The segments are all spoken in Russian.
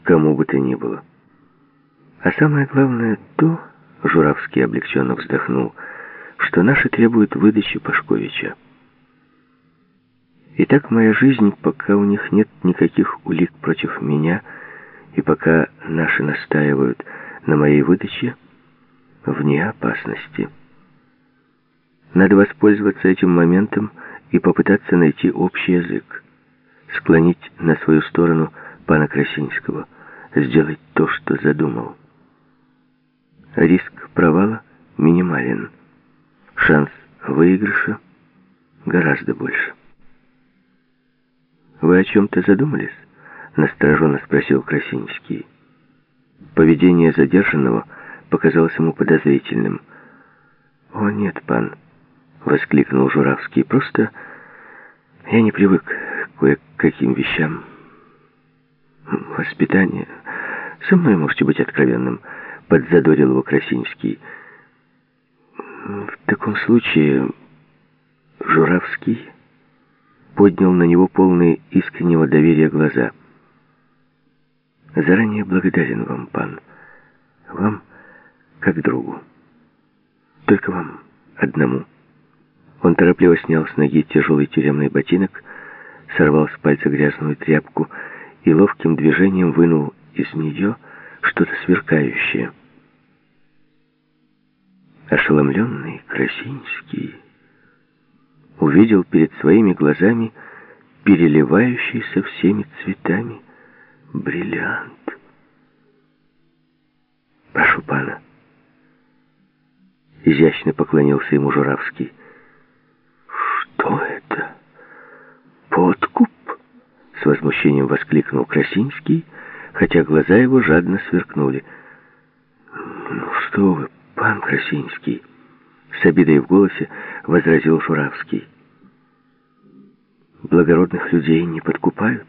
кому бы то ни было. А самое главное то, Журавский облегченно вздохнул, что наши требуют выдачи Пашковича. Итак, моя жизнь, пока у них нет никаких улик против меня, и пока наши настаивают на моей выдаче, вне опасности. Надо воспользоваться этим моментом и попытаться найти общий язык, склонить на свою сторону пана Красинского, сделать то, что задумал. Риск провала минимален, шанс выигрыша гораздо больше. «Вы о чем-то задумались?» — настороженно спросил Красинский. Поведение задержанного показалось ему подозрительным. «О, нет, пан!» — воскликнул Журавский. «Просто я не привык к кое-каким вещам. Воспитание. Со мной можете быть откровенным», — подзадорил его Красинский. «В таком случае...» Журавский поднял на него полные искреннего доверия глаза. «Заранее благодарен вам, пан. Вам как другу. Только вам одному». Он торопливо снял с ноги тяжелый тюремный ботинок, сорвал с пальца грязную тряпку и ловким движением вынул из нее что-то сверкающее. Ошеломленный Красинский увидел перед своими глазами переливающийся всеми цветами бриллиант. «Прошу пана», — изящно поклонился ему Журавский. «Что это? Подкуп?» — с возмущением воскликнул Красинский, хотя глаза его жадно сверкнули. «Ну что вы, пан Красинский!» — с обидой в голосе возразил Журавский. «Благородных людей не подкупают.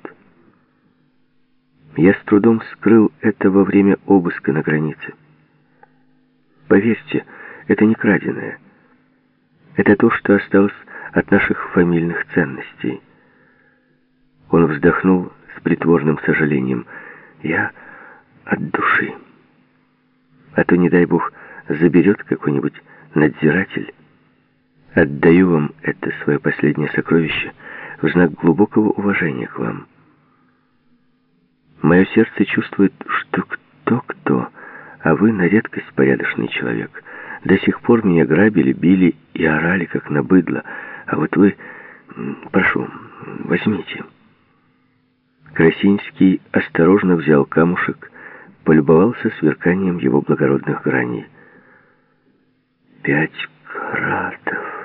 Я с трудом скрыл это во время обыска на границе. Поверьте, это не краденое. Это то, что осталось от наших фамильных ценностей». Он вздохнул с притворным сожалением. «Я от души. А то, не дай бог, заберет какой-нибудь надзиратель. Отдаю вам это свое последнее сокровище в знак глубокого уважения к вам. Мое сердце чувствует, что кто-кто, а вы на редкость порядочный человек. До сих пор меня грабили, били и орали, как на быдло. А вот вы... Прошу, возьмите». Красинский осторожно взял камушек, полюбовался сверканием его благородных граней. 5 каратов.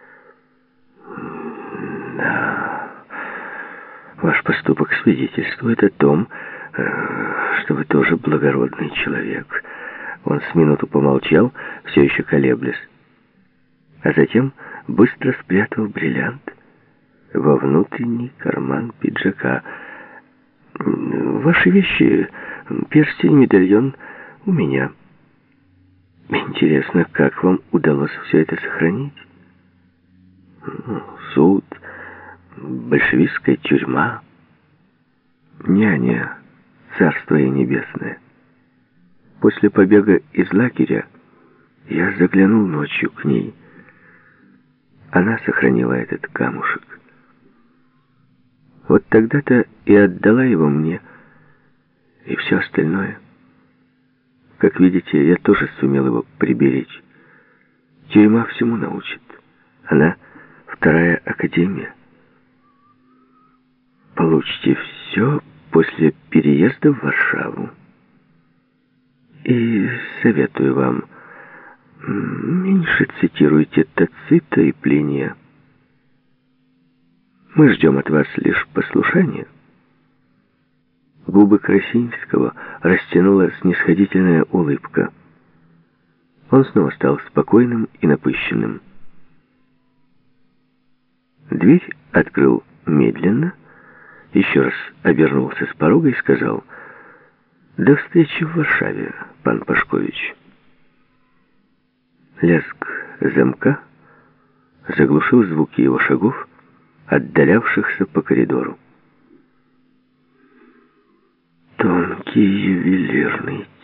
Да. Ваш поступок свидетельствует о том, что вы тоже благородный человек. Он с минуту помолчал, все еще колеблясь, а затем быстро спрятал бриллиант во внутренний карман пиджака. «Ваши вещи, перстень, медальон у меня. Интересно, как вам удалось все это сохранить? Суд, большевистская тюрьма, няня, царство ей небесное. После побега из лагеря я заглянул ночью к ней. Она сохранила этот камушек. Вот тогда-то и отдала его мне, и все остальное. Как видите, я тоже сумел его приберечь. Тюрьма всему научит. Она вторая академия. Получите все после переезда в Варшаву. И советую вам, меньше цитируйте Тацита и Плиния. Мы ждем от вас лишь послушания». Губы Красинского растянула снисходительная улыбка. Он снова стал спокойным и напыщенным. Дверь открыл медленно, еще раз обернулся с порога и сказал: «До встречи в Варшаве, пан Пашкович». Лязг замка заглушил звуки его шагов, отдалявшихся по коридору. тонкий ювелирный